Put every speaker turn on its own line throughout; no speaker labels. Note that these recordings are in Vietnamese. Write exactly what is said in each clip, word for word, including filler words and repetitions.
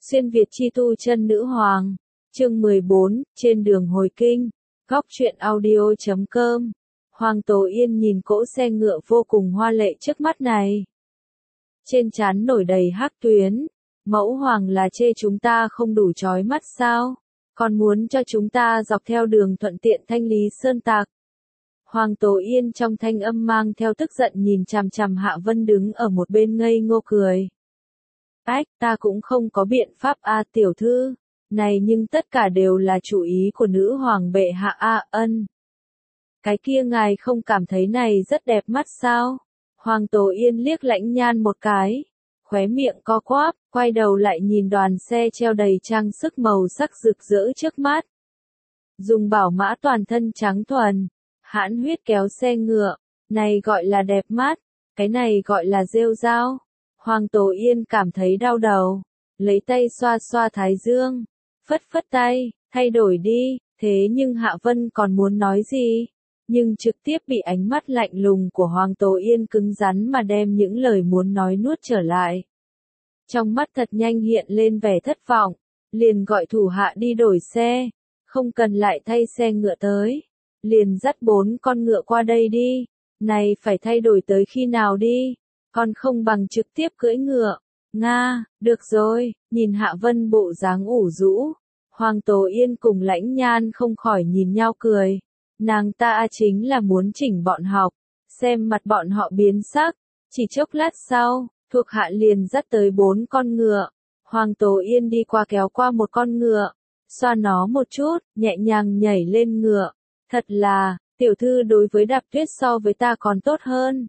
Xuyên Việt chi tu chân nữ hoàng. Chương mười bốn, trên đường hồi kinh. Góc truyện audio chấm com. Hoàng Tố Yên nhìn cỗ xe ngựa vô cùng hoa lệ trước mắt này. Trên trán nổi đầy hắc tuyến. Mẫu hoàng là chê chúng ta không đủ chói mắt sao? Còn muốn cho chúng ta dọc theo đường thuận tiện thanh lý sơn tặc. Hoàng Tố Yên trong thanh âm mang theo tức giận nhìn chằm chằm Hạ Vân đứng ở một bên ngây ngô cười. Ách, ta cũng không có biện pháp a tiểu thư. Này nhưng tất cả đều là chủ ý của nữ hoàng bệ hạ a ân. Cái kia ngài không cảm thấy này rất đẹp mắt sao? Hoàng Tố Yên liếc Lãnh Nhan một cái. Khóe miệng co quắp, quay đầu lại nhìn đoàn xe treo đầy trang sức màu sắc rực rỡ trước mắt. Dùng bảo mã toàn thân trắng thuần, hãn huyết kéo xe ngựa, này gọi là đẹp mắt, cái này gọi là rêu rao. Hoàng Tố Yên cảm thấy đau đầu, lấy tay xoa xoa thái dương, phất phất tay, thay đổi đi, thế nhưng Hạ Vân còn muốn nói gì, nhưng trực tiếp bị ánh mắt lạnh lùng của Hoàng Tố Yên cứng rắn mà đem những lời muốn nói nuốt trở lại. Trong mắt thật nhanh hiện lên vẻ thất vọng, liền gọi thủ hạ đi đổi xe, không cần lại thay xe ngựa tới, liền dắt bốn con ngựa qua đây đi, này phải thay đổi tới khi nào đi, còn không bằng trực tiếp cưỡi ngựa. Nga, được rồi, nhìn Hạ Vân bộ dáng ủ rũ, Hoàng Tố Yên cùng Lãnh Nhan không khỏi nhìn nhau cười, nàng ta chính là muốn chỉnh bọn học, xem mặt bọn họ biến sắc, chỉ chốc lát sau, thuộc hạ liền dắt tới bốn con ngựa, Hoàng Tố Yên đi qua kéo qua một con ngựa, xoa nó một chút, nhẹ nhàng nhảy lên ngựa, thật là, tiểu thư đối với Đạp Tuyết so với ta còn tốt hơn.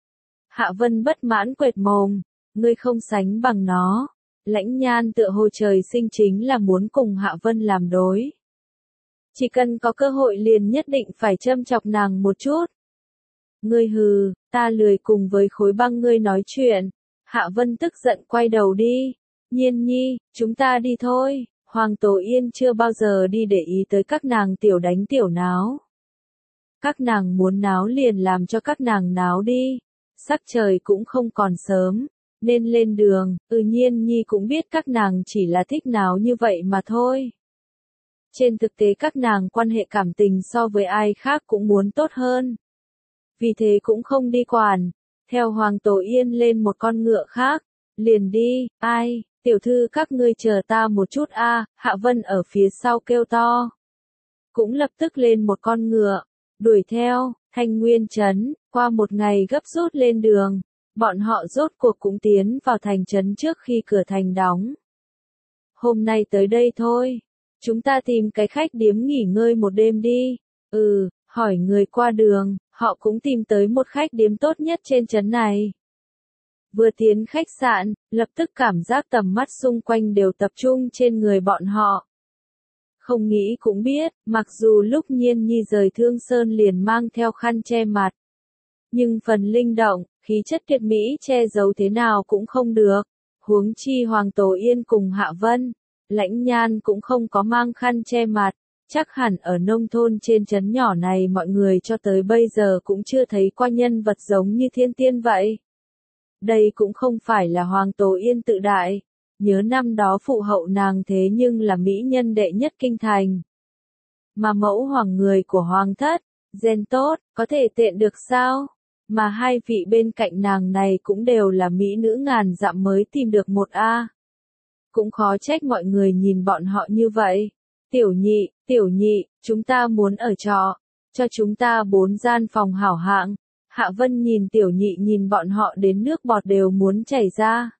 Hạ Vân bất mãn quệt mồm, ngươi không sánh bằng nó. Lãnh Nhan tựa hồ trời sinh chính là muốn cùng Hạ Vân làm đối. Chỉ cần có cơ hội liền nhất định phải châm chọc nàng một chút. Ngươi hừ, ta lười cùng với khối băng ngươi nói chuyện. Hạ Vân tức giận quay đầu đi. Nhiên nhi, chúng ta đi thôi. Hoàng Tố Yên chưa bao giờ đi để ý tới các nàng tiểu đánh tiểu náo. Các nàng muốn náo liền làm cho các nàng náo đi. Sắc trời cũng không còn sớm, nên lên đường, ừ Nhiên nhi cũng biết các nàng chỉ là thích náo như vậy mà thôi. Trên thực tế các nàng quan hệ cảm tình so với ai khác cũng muốn tốt hơn. Vì thế cũng không đi quản, theo Hoàng Tố Yên lên một con ngựa khác, liền đi, ai, tiểu thư các ngươi chờ ta một chút a. Hạ Vân ở phía sau kêu to. Cũng lập tức lên một con ngựa, đuổi theo, Thanh Nguyên trấn, qua một ngày gấp rút lên đường, bọn họ rốt cuộc cũng tiến vào thành trấn trước khi cửa thành đóng. Hôm nay tới đây thôi, chúng ta tìm cái khách điếm nghỉ ngơi một đêm đi, ừ, hỏi người qua đường, họ cũng tìm tới một khách điếm tốt nhất trên trấn này. Vừa tiến khách sạn, lập tức cảm giác tầm mắt xung quanh đều tập trung trên người bọn họ. Không nghĩ cũng biết, mặc dù lúc Nhiên nhi rời Thương Sơn liền mang theo khăn che mặt. Nhưng phần linh động, khí chất tuyệt mỹ che giấu thế nào cũng không được. Huống chi Hoàng Tố Yên cùng Hạ Vân, Lãnh Nhan cũng không có mang khăn che mặt. Chắc hẳn ở nông thôn trên trấn nhỏ này mọi người cho tới bây giờ cũng chưa thấy qua nhân vật giống như thiên tiên vậy. Đây cũng không phải là Hoàng Tố Yên tự đại. Nhớ năm đó phụ hậu nàng thế nhưng là mỹ nhân đệ nhất kinh thành. Mà mẫu hoàng người của hoàng thất, gen tốt, có thể tiện được sao? Mà hai vị bên cạnh nàng này cũng đều là mỹ nữ ngàn dặm mới tìm được một A. Cũng khó trách mọi người nhìn bọn họ như vậy. Tiểu nhị, tiểu nhị, chúng ta muốn ở trọ, cho chúng ta bốn gian phòng hảo hạng. Hạ Vân nhìn tiểu nhị nhìn bọn họ đến nước bọt đều muốn chảy ra.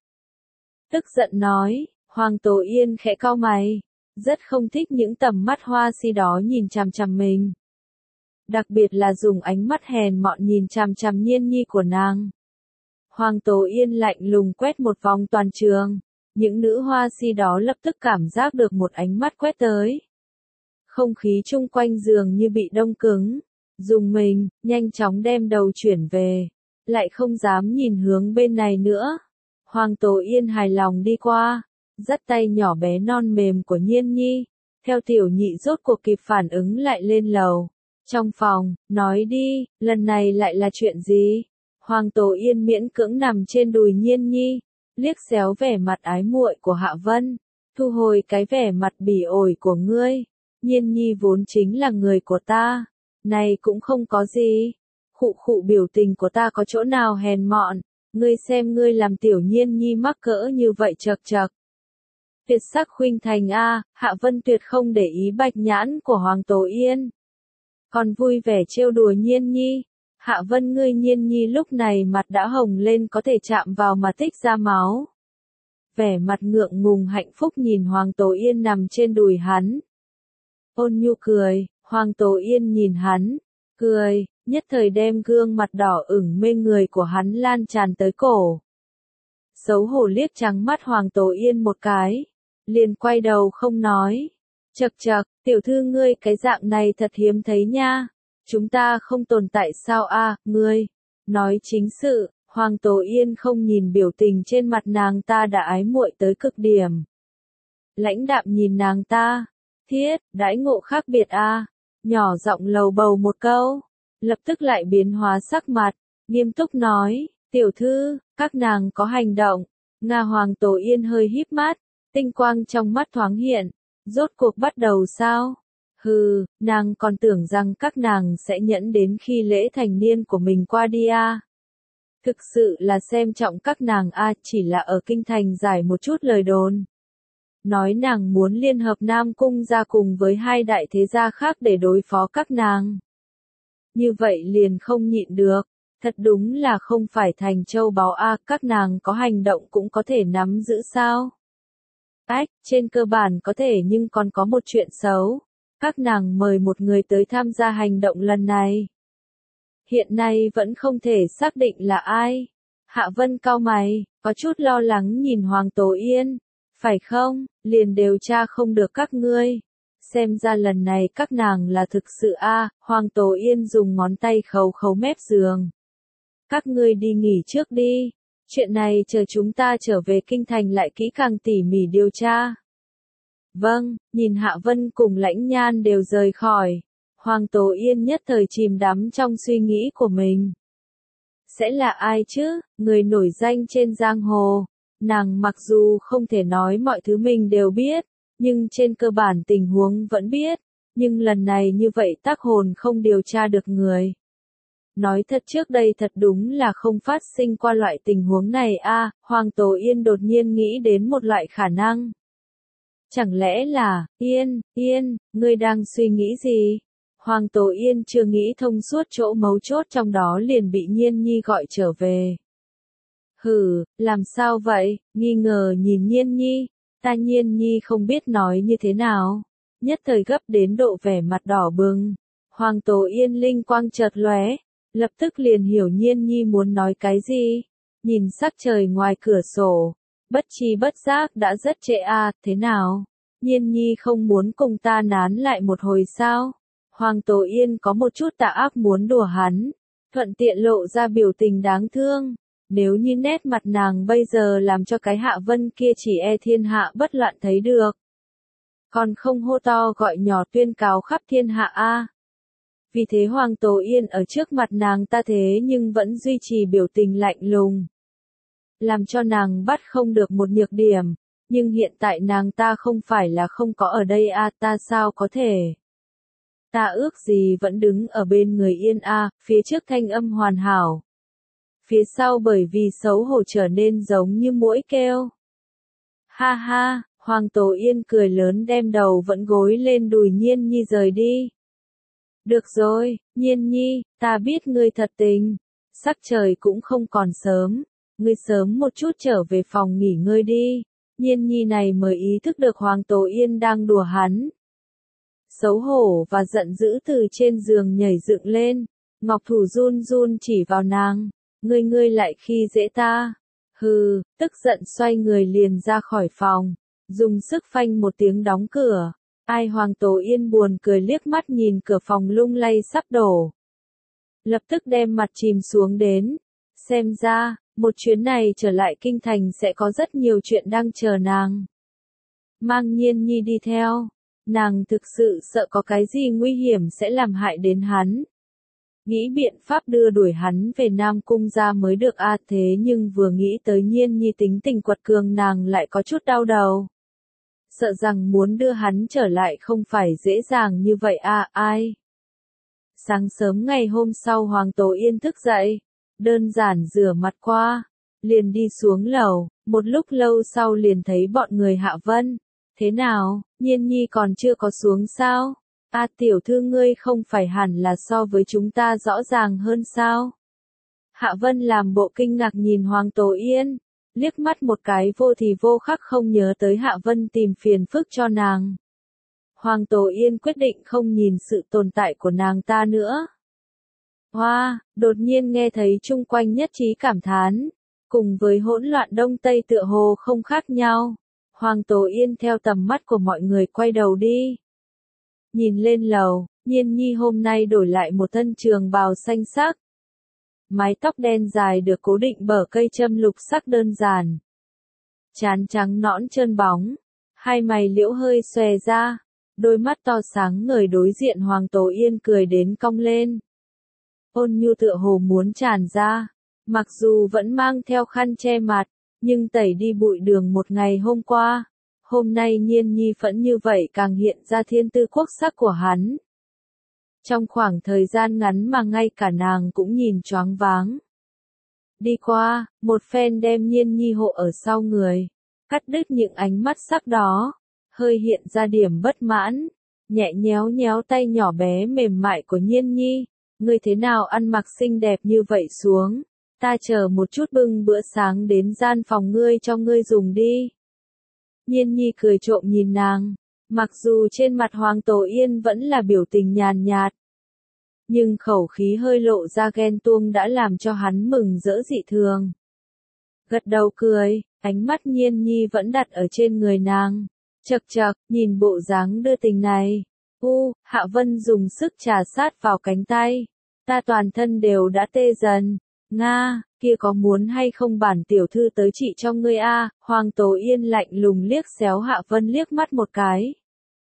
Tức giận nói, Hoàng Tố Yên khẽ cau mày, rất không thích những tầm mắt hoa si đó nhìn chằm chằm mình. Đặc biệt là dùng ánh mắt hèn mọn nhìn chằm chằm Nhiên nhi của nàng. Hoàng Tố Yên lạnh lùng quét một vòng toàn trường, những nữ hoa si đó lập tức cảm giác được một ánh mắt quét tới. Không khí chung quanh giường như bị đông cứng, dùng mình, nhanh chóng đem đầu chuyển về, lại không dám nhìn hướng bên này nữa. Hoàng Tố Yên hài lòng đi qua, dắt tay nhỏ bé non mềm của Nhiên nhi, theo tiểu nhị rốt cuộc kịp phản ứng lại lên lầu. Trong phòng, nói đi, lần này lại là chuyện gì? Hoàng Tố Yên miễn cưỡng nằm trên đùi Nhiên nhi, liếc xéo vẻ mặt ái muội của Hạ Vân, thu hồi cái vẻ mặt bỉ ổi của ngươi. Nhiên nhi vốn chính là người của ta. Này cũng không có gì. Khụ khụ biểu tình của ta có chỗ nào hèn mọn. Ngươi xem ngươi làm tiểu nhiên nhi mắc cỡ như vậy chật chật. Tuyệt sắc khuynh thành a, Hạ Vân tuyệt không để ý bạch nhãn của Hoàng Tố Yên. Còn vui vẻ trêu đùa nhiên nhi. Hạ Vân ngươi nhiên nhi lúc này mặt đã hồng lên có thể chạm vào mà tích ra máu. Vẻ mặt ngượng ngùng hạnh phúc nhìn Hoàng Tố Yên nằm trên đùi hắn. Ôn nhu cười, Hoàng Tố Yên nhìn hắn, cười, nhất thời đem gương mặt đỏ ửng mê người của hắn lan tràn tới cổ. Xấu hổ liếc trắng mắt Hoàng Tố Yên một cái, liền quay đầu không nói. Chậc chậc, tiểu thư ngươi cái dạng này thật hiếm thấy nha. Chúng ta không tồn tại sao a, ngươi? Nói chính sự, Hoàng Tố Yên không nhìn biểu tình trên mặt nàng ta đã ái muội tới cực điểm. Lãnh đạm nhìn nàng ta, thiết, đãi ngộ khác biệt a, nhỏ giọng lầu bầu một câu, lập tức lại biến hóa sắc mặt, nghiêm túc nói, tiểu thư, các nàng có hành động. Nga Hoàng Tố Yên hơi híp mắt, tinh quang trong mắt thoáng hiện, rốt cuộc bắt đầu sao? Hừ, nàng còn tưởng rằng các nàng sẽ nhẫn đến khi lễ thành niên của mình qua đi a. Thực sự là xem trọng các nàng a, chỉ là ở kinh thành giải một chút lời đồn. Nói nàng muốn liên hợp Nam Cung ra cùng với hai đại thế gia khác để đối phó các nàng. Như vậy liền không nhịn được, thật đúng là không phải thành châu báu a, các nàng có hành động cũng có thể nắm giữ sao? Ách, trên cơ bản có thể nhưng còn có một chuyện xấu. Các nàng mời một người tới tham gia hành động lần này. Hiện nay vẫn không thể xác định là ai. Hạ Vân cau mày, có chút lo lắng nhìn Hoàng Tố Yên. Phải không, liền điều tra không được các ngươi. Xem ra lần này các nàng là thực sự a. Hoàng Tố Yên dùng ngón tay khấu khấu mép giường. Các ngươi đi nghỉ trước đi. Chuyện này chờ chúng ta trở về kinh thành lại kỹ càng tỉ mỉ điều tra. Vâng, nhìn Hạ Vân cùng Lãnh Nhan đều rời khỏi. Hoàng Tố Yên nhất thời chìm đắm trong suy nghĩ của mình. Sẽ là ai chứ, người nổi danh trên giang hồ. Nàng mặc dù không thể nói mọi thứ mình đều biết, nhưng trên cơ bản tình huống vẫn biết. Nhưng lần này như vậy tác hồn không điều tra được người. Nói thật trước đây thật đúng là không phát sinh qua loại tình huống này a. Hoàng Tố Yên đột nhiên nghĩ đến một loại khả năng. Chẳng lẽ là, Yên, Yên, ngươi đang suy nghĩ gì? Hoàng Tố Yên chưa nghĩ thông suốt chỗ mấu chốt trong đó liền bị Nhiên Nhi gọi trở về. Hừ, làm sao vậy? Nghi ngờ nhìn Nhiên Nhi, ta Nhiên Nhi không biết nói như thế nào. Nhất thời gấp đến độ vẻ mặt đỏ bừng. Hoàng Tố Yên linh quang chợt lóe, lập tức liền hiểu Nhiên Nhi muốn nói cái gì. Nhìn sắc trời ngoài cửa sổ. Bất chi bất giác đã rất trễ a, thế nào? Nhiên Nhi không muốn cùng ta nán lại một hồi sao? Hoàng Tố Yên có một chút tà ác muốn đùa hắn, thuận tiện lộ ra biểu tình đáng thương. Nếu như nét mặt nàng bây giờ làm cho cái Hạ Vân kia chỉ e thiên hạ bất loạn thấy được. Còn không hô to gọi nhỏ tuyên cáo khắp thiên hạ a. Vì thế Hoàng Tố Yên ở trước mặt nàng ta thế nhưng vẫn duy trì biểu tình lạnh lùng. Làm cho nàng bắt không được một nhược điểm, nhưng hiện tại nàng ta không phải là không có ở đây a, ta sao có thể. Ta ước gì vẫn đứng ở bên người Yên a, phía trước thanh âm hoàn hảo. Phía sau bởi vì xấu hổ trở nên giống như muỗi kêu. Ha ha, Hoàng Tố Yên cười lớn đem đầu vẫn gối lên đùi Nhiên Nhi rời đi. Được rồi, Nhiên Nhi, ta biết ngươi thật tình. Sắc trời cũng không còn sớm. Ngươi sớm một chút trở về phòng nghỉ ngơi đi. Nhiên Nhi này mới ý thức được Hoàng Tố Yên đang đùa hắn. Xấu hổ và giận dữ từ trên giường nhảy dựng lên. Ngọc thủ run run chỉ vào nàng. Ngươi ngươi lại khi dễ ta. Hừ, tức giận xoay người liền ra khỏi phòng. Dùng sức phanh một tiếng đóng cửa. Ai Hoàng Tố Yên buồn cười liếc mắt nhìn cửa phòng lung lay sắp đổ. Lập tức đem mặt chìm xuống đến. Xem ra, một chuyến này trở lại kinh thành sẽ có rất nhiều chuyện đang chờ nàng. Mang Nhiên Nhi đi theo. Nàng thực sự sợ có cái gì nguy hiểm sẽ làm hại đến hắn. Nghĩ biện pháp đưa đuổi hắn về Nam Cung ra mới được a, thế nhưng vừa nghĩ tới Nhiên Nhi tính tình quật cường nàng lại có chút đau đầu. sợ rằng muốn đưa hắn trở lại không phải dễ dàng như vậy à, ai. Sáng sớm ngày hôm sau Hoàng Tố Yên thức dậy, đơn giản rửa mặt qua, liền đi xuống lầu, một lúc lâu sau liền thấy bọn người Hạ Vân. Thế nào, Nhiên Nhi còn chưa có xuống sao? A tiểu thư ngươi không phải hẳn là so với chúng ta rõ ràng hơn sao? Hạ Vân làm bộ kinh ngạc nhìn Hoàng Tố Yên, liếc mắt một cái vô thì vô khắc không nhớ tới Hạ Vân tìm phiền phức cho nàng. Hoàng Tố Yên quyết định không nhìn sự tồn tại của nàng ta nữa. Hoa, wow, đột nhiên nghe thấy chung quanh nhất trí cảm thán, cùng với hỗn loạn đông tây tựa hồ không khác nhau. Hoàng Tố Yên theo tầm mắt của mọi người quay đầu đi. Nhìn lên lầu, Nhiên Nhi hôm nay đổi lại một thân trường bào xanh sắc. Mái tóc đen dài được cố định bờ cây châm lục sắc đơn giản. Trán trắng nõn trơn bóng, hai mày liễu hơi xòe ra, đôi mắt to sáng ngời đối diện Hoàng Tố Yên cười đến cong lên. Ôn nhu tựa hồ muốn tràn ra, mặc dù vẫn mang theo khăn che mặt, nhưng tẩy đi bụi đường một ngày hôm qua. Hôm nay Nhiên Nhi phẫn như vậy càng hiện ra thiên tư quốc sắc của hắn. Trong khoảng thời gian ngắn mà ngay cả nàng cũng nhìn choáng váng. Đi qua, một phen đem Nhiên Nhi hộ ở sau người, cắt đứt những ánh mắt sắc đó, hơi hiện ra điểm bất mãn, nhẹ nhéo nhéo tay nhỏ bé mềm mại của Nhiên Nhi. Ngươi thế nào ăn mặc xinh đẹp như vậy xuống, ta chờ một chút bưng bữa sáng đến gian phòng ngươi cho ngươi dùng đi. Nhiên Nhi cười trộm nhìn nàng, mặc dù trên mặt Hoàng Tố Yên vẫn là biểu tình nhàn nhạt, nhưng khẩu khí hơi lộ ra ghen tuông đã làm cho hắn mừng rỡ dị thường. Gật đầu cười, ánh mắt Nhiên Nhi vẫn đặt ở trên người nàng, chậc chậc, nhìn bộ dáng đưa tình này. U, Hạ Vân dùng sức trà sát vào cánh tay, ta toàn thân đều đã tê dần. Nga, kia có muốn hay không bản tiểu thư tới trị cho ngươi a? Hoàng Tố Yên lạnh lùng liếc xéo Hạ Vân liếc mắt một cái.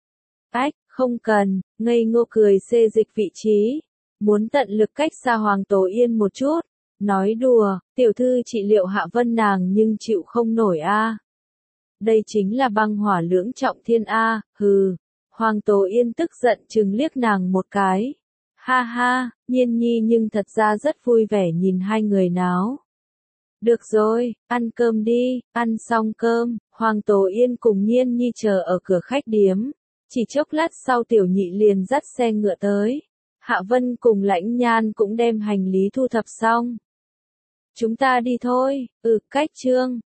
Ách, không cần, ngây ngô cười xê dịch vị trí, muốn tận lực cách xa Hoàng Tố Yên một chút, nói đùa, tiểu thư trị liệu Hạ Vân nàng nhưng chịu không nổi a. Đây chính là băng hỏa lưỡng trọng thiên a, hừ. Hoàng Tố Yên tức giận chừng liếc nàng một cái. Ha ha, Nhiên Nhi nhưng thật ra rất vui vẻ nhìn hai người náo. Được rồi, ăn cơm đi, ăn xong cơm, Hoàng Tố Yên cùng Nhiên Nhi chờ ở cửa khách điếm. Chỉ chốc lát sau tiểu nhị liền dắt xe ngựa tới. Hạ Vân cùng Lãnh Nhan cũng đem hành lý thu thập xong. Chúng ta đi thôi, ừ, cách trương.